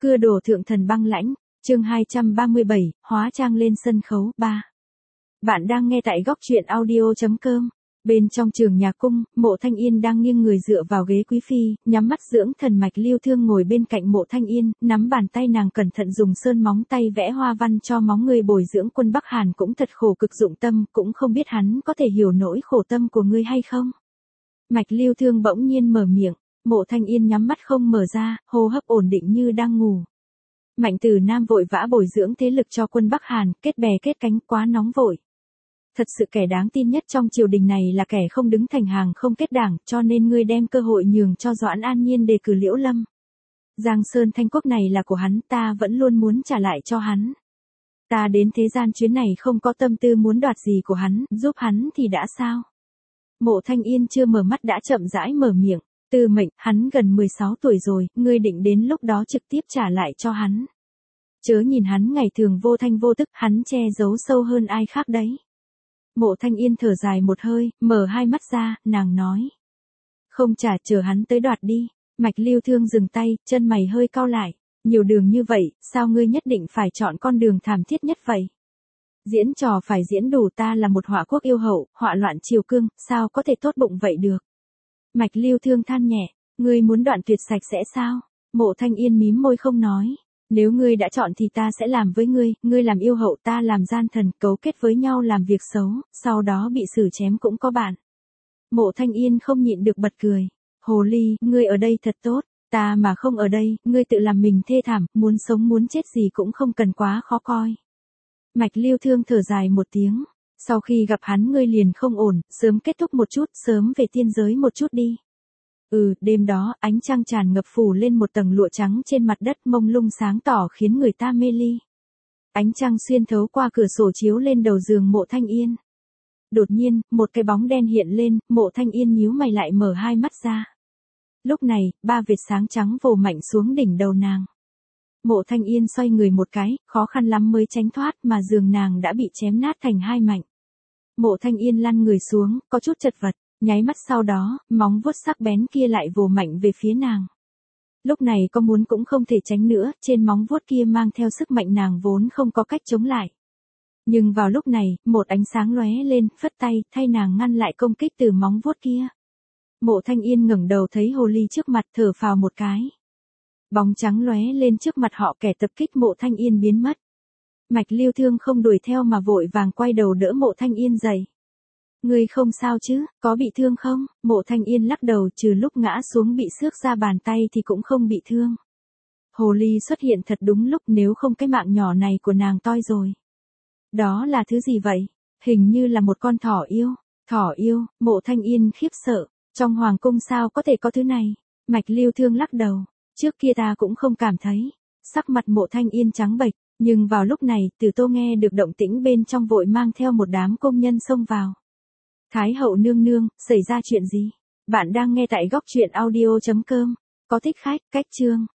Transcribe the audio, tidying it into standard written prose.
Cưa đổ thượng thần băng lãnh, chương 237, hóa trang lên sân khấu 3. Bạn đang nghe tại góc truyện audio.com. Bên trong trường nhà cung, Mộ Thanh Yên đang nghiêng người dựa vào ghế quý phi, nhắm mắt dưỡng thần. Mạch Lưu Thương ngồi bên cạnh Mộ Thanh Yên, nắm bàn tay nàng cẩn thận dùng sơn móng tay vẽ hoa văn cho móng người. Bồi dưỡng quân Bắc Hàn cũng thật khổ cực dụng tâm, cũng không biết hắn có thể hiểu nỗi khổ tâm của ngươi hay không. Mạch Lưu Thương bỗng nhiên mở miệng, Mộ Thanh Yên nhắm mắt không mở ra, hô hấp ổn định như đang ngủ. Mạnh Tử Nam vội vã bồi dưỡng thế lực cho quân Bắc Hàn, kết bè kết cánh quá nóng vội. Thật sự kẻ đáng tin nhất trong triều đình này là kẻ không đứng thành hàng không kết đảng, cho nên ngươi đem cơ hội nhường cho Doãn An Nhiên đề cử Liễu Lâm. Giang Sơn Thanh Quốc này là của hắn, ta vẫn luôn muốn trả lại cho hắn. Ta đến thế gian chuyến này không có tâm tư muốn đoạt gì của hắn, giúp hắn thì đã sao? Mộ Thanh Yên chưa mở mắt đã chậm rãi mở miệng, Tư Mệnh, hắn gần 16 tuổi rồi, ngươi định đến lúc đó trực tiếp trả lại cho hắn. Chớ nhìn hắn ngày thường vô thanh vô tức, hắn che giấu sâu hơn ai khác đấy. Mộ Thanh Yên thở dài một hơi, mở hai mắt ra, nàng nói. Không trả, chờ hắn tới đoạt đi. Mạch Lưu Thương dừng tay, chân mày hơi cau lại. Nhiều đường như vậy, sao ngươi nhất định phải chọn con đường thảm thiết nhất vậy? Diễn trò phải diễn đủ, ta là một họa quốc yêu hậu, họa loạn triều cương, sao có thể tốt bụng vậy được? Mạch Lưu Thương than nhẹ, ngươi muốn đoạn tuyệt sạch sẽ sao? Mộ Thanh Yên mím môi không nói. Nếu ngươi đã chọn thì ta sẽ làm với ngươi làm yêu hậu, ta làm gian thần, cấu kết với nhau làm việc xấu, sau đó bị xử chém cũng có bạn. Mộ Thanh Yên không nhịn được bật cười. Hồ ly, ngươi ở đây thật tốt, ta mà không ở đây, ngươi tự làm mình thê thảm, muốn sống muốn chết gì cũng không cần quá khó coi. Mạch Lưu Thương thở dài một tiếng. Sau khi gặp hắn ngươi liền không ổn, sớm kết thúc một chút, sớm về tiên giới một chút đi. Đêm đó, ánh trăng tràn ngập phủ lên một tầng lụa trắng trên mặt đất mông lung sáng tỏ khiến người ta mê ly. Ánh trăng xuyên thấu qua cửa sổ chiếu lên đầu giường Mộ Thanh Yên. Đột nhiên, một cái bóng đen hiện lên, Mộ Thanh Yên nhíu mày lại mở hai mắt ra. Lúc này, ba vệt sáng trắng vồ mạnh xuống đỉnh đầu nàng. Mộ Thanh Yên xoay người một cái, khó khăn lắm mới tránh thoát mà giường nàng đã bị chém nát thành hai mảnh. Mộ Thanh Yên lăn người xuống, có chút chật vật. Nháy mắt sau đó, móng vuốt sắc bén kia lại vồ mạnh về phía nàng. Lúc này có muốn cũng không thể tránh nữa, trên móng vuốt kia mang theo sức mạnh nàng vốn không có cách chống lại. Nhưng vào lúc này, một ánh sáng lóe lên, phất tay, thay nàng ngăn lại công kích từ móng vuốt kia. Mộ Thanh Yên ngẩng đầu thấy hồ ly trước mặt, thở phào một cái. Bóng trắng lóe lên trước mặt họ, kẻ tập kích Mộ Thanh Yên biến mất. Mạch Lưu Thương không đuổi theo mà vội vàng quay đầu đỡ Mộ Thanh Yên dậy. Ngươi không sao chứ, có bị thương không? Mộ Thanh Yên lắc đầu, trừ lúc ngã xuống bị xước ra bàn tay thì cũng không bị thương. Hồ ly xuất hiện thật đúng lúc, nếu không cái mạng nhỏ này của nàng toi rồi. Đó là thứ gì vậy? Hình như là một con thỏ yêu. Thỏ yêu, Mộ Thanh Yên khiếp sợ. Trong hoàng cung sao có thể có thứ này? Mạch Lưu Thương lắc đầu. Trước kia ta cũng không cảm thấy. Sắc mặt Mộ Thanh Yên trắng bệch. Nhưng vào lúc này, Từ Tô nghe được động tĩnh bên trong vội mang theo một đám công nhân xông vào. Thái hậu nương nương, xảy ra chuyện gì? Bạn đang nghe tại góc truyện audio.com. Có thích khách, cách chương.